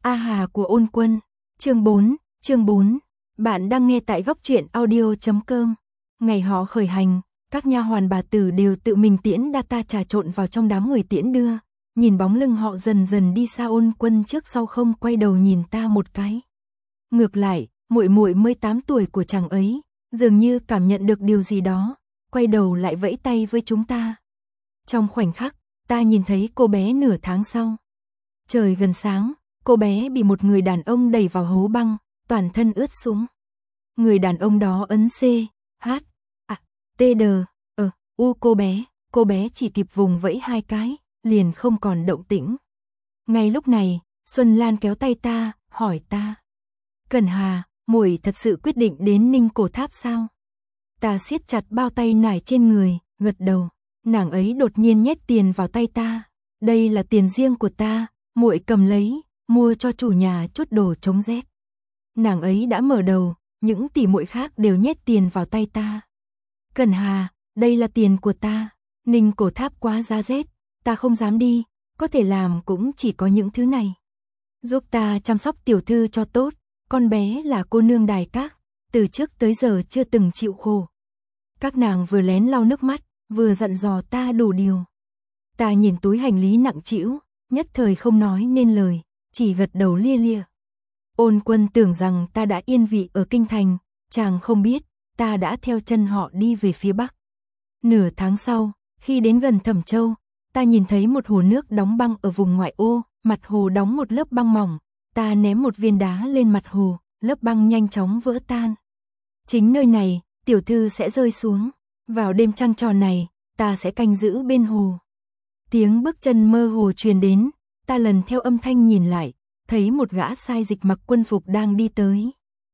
A Hà của Ôn Quân. Chương 4. Bạn đang nghe tại góc truyện audio.com. Ngày họ khởi hành, các nha hoàn bà tử đều tự mình tiễn ta trà trộn vào trong đám người tiễn đưa. Nhìn bóng lưng họ dần dần đi xa, Ôn Quân trước sau không quay đầu nhìn ta một cái. Ngược lại, muội muội 18 tuổi của chàng ấy dường như cảm nhận được điều gì đó, quay đầu lại vẫy tay với chúng ta. Trong khoảnh khắc, ta nhìn thấy cô bé nửa tháng sau. Trời gần sáng, cô bé bị một người đàn ông đẩy vào hố băng, toàn thân ướt sũng. Người đàn ông đó ấn C, H, A, T, D, U cô bé chỉ kịp vùng vẫy 2 cái, liền không còn động tĩnh. Ngay lúc này, Xuân Lan kéo tay ta, hỏi ta. Cẩn Hà, muội thật sự quyết định đến Ninh Cổ Tháp sao? Ta siết chặt bao tay nải trên người, gật đầu. Nàng ấy đột nhiên nhét tiền vào tay ta. Đây là tiền riêng của ta, muội cầm lấy, mua cho chủ nhà chút đồ chống rét. Nàng ấy đã mở đầu, những tỷ muội khác đều nhét tiền vào tay ta. Cẩn Hà, đây là tiền của ta. Ninh Cổ Tháp quá giá rét, ta không dám đi, có thể làm cũng chỉ có những thứ này. Giúp ta chăm sóc tiểu thư cho tốt, con bé là cô nương Đài Các, từ trước tới giờ chưa từng chịu khổ. Các nàng vừa lén lau nước mắt, vừa dặn dò ta đủ điều. Ta nhìn túi hành lý nặng trĩu, nhất thời không nói nên lời, chỉ gật đầu lia lịa. Ôn Quân tưởng rằng ta đã yên vị ở kinh thành, chàng không biết, ta đã theo chân họ đi về phía bắc. Nửa tháng sau, khi đến gần Thẩm Châu, ta nhìn thấy một hồ nước đóng băng ở vùng ngoại ô, mặt hồ đóng một lớp băng mỏng, ta ném một viên đá lên mặt hồ, lớp băng nhanh chóng vỡ tan. Chính nơi này, tiểu thư sẽ rơi xuống, vào đêm trăng tròn này, ta sẽ canh giữ bên hồ. Tiếng bước chân mơ hồ truyền đến, ta lần theo âm thanh nhìn lại, thấy một gã sai dịch mặc quân phục đang đi tới.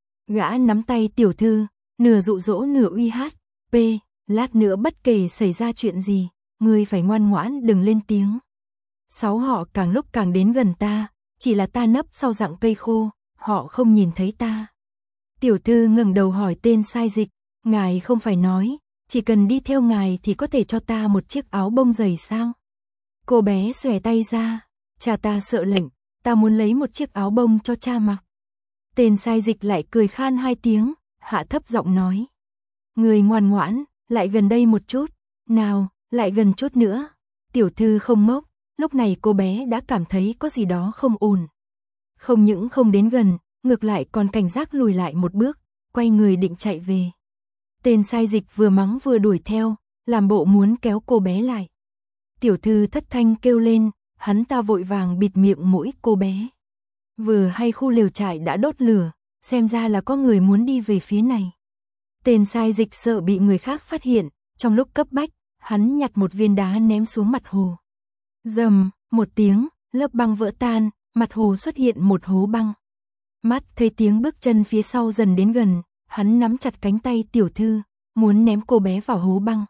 Gã nắm tay tiểu thư, nửa dụ dỗ nửa uy hát, P, lát nữa bất kể xảy ra chuyện gì, ngươi phải ngoan ngoãn đừng lên tiếng. Sáu họ càng lúc càng đến gần ta, chỉ là ta nấp sau rặng cây khô, họ không nhìn thấy ta. Tiểu thư ngẩng đầu hỏi tên sai dịch, ngài không phải nói, chỉ cần đi theo ngài thì có thể cho ta một chiếc áo bông dày sao? Cô bé xòe tay ra, cha ta sợ lạnh, ta muốn lấy một chiếc áo bông cho cha mặc. Tên sai dịch lại cười khan 2 tiếng, hạ thấp giọng nói. Người ngoan ngoãn, lại gần đây một chút, nào, lại gần chút nữa. Tiểu thư không ngốc, lúc này cô bé đã cảm thấy có gì đó không ổn. Không những không đến gần, ngược lại còn cảnh giác lùi lại một bước, quay người định chạy về. Tên sai dịch vừa mắng vừa đuổi theo, làm bộ muốn kéo cô bé lại. Tiểu thư thất thanh kêu lên, hắn ta vội vàng bịt miệng mũi cô bé. Vừa hay khu lều trại đã đốt lửa, xem ra là có người muốn đi về phía này. Tên sai dịch sợ bị người khác phát hiện, trong lúc cấp bách, hắn nhặt một viên đá ném xuống mặt hồ. Rầm, một tiếng, lớp băng vỡ tan, mặt hồ xuất hiện một hố băng. Mắt thấy tiếng bước chân phía sau dần đến gần, hắn nắm chặt cánh tay tiểu thư, muốn ném cô bé vào hố băng.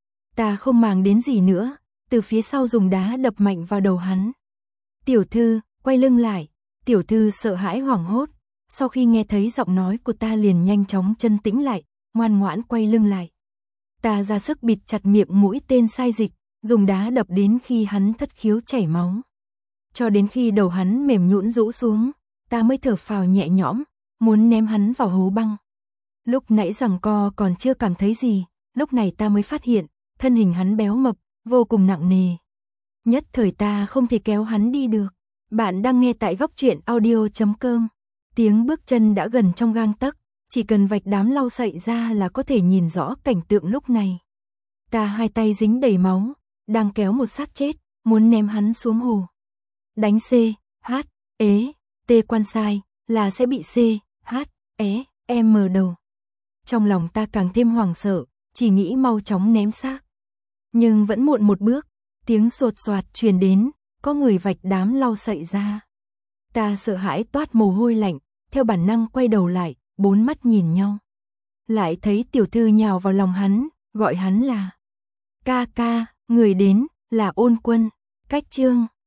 Ta không màng đến gì nữa, từ phía sau dùng đá đập mạnh vào đầu hắn. Tiểu thư, quay lưng lại, tiểu thư sợ hãi hoảng hốt, sau khi nghe thấy giọng nói của ta liền nhanh chóng chân tĩnh lại, ngoan ngoãn quay lưng lại. Ta ra sức bịt chặt miệng mũi tên sai dịch, dùng đá đập đến khi hắn thất khiếu chảy máu. Cho đến khi đầu hắn mềm nhũn rũ xuống, ta mới thở phào nhẹ nhõm, muốn ném hắn vào hố băng. Lúc nãy giằng co còn chưa cảm thấy gì, lúc này ta mới phát hiện, thân hình hắn béo mập, vô cùng nặng nề. Nhất thời ta không thể kéo hắn đi được. Bạn đang nghe tại góc truyện audio.com. Tiếng bước chân đã gần trong gang tấc, chỉ cần vạch đám lau sậy ra là có thể nhìn rõ cảnh tượng lúc này. Ta hai tay dính đầy máu, đang kéo một xác chết, muốn ném hắn xuống hồ. Đánh C, H, E, T quan sai, là sẽ bị C, H, E, M đầu. Trong lòng ta càng thêm hoảng sợ, chỉ nghĩ mau chóng ném xác. Nhưng vẫn muộn một bước, tiếng sột soạt truyền đến, có người vạch đám lau sậy ra. Ta sợ hãi toát mồ hôi lạnh, theo bản năng quay đầu lại, 4 mắt nhìn nhau. Lại thấy tiểu thư nhào vào lòng hắn, gọi hắn là ca ca, người đến, là Ôn Quân. Cách chương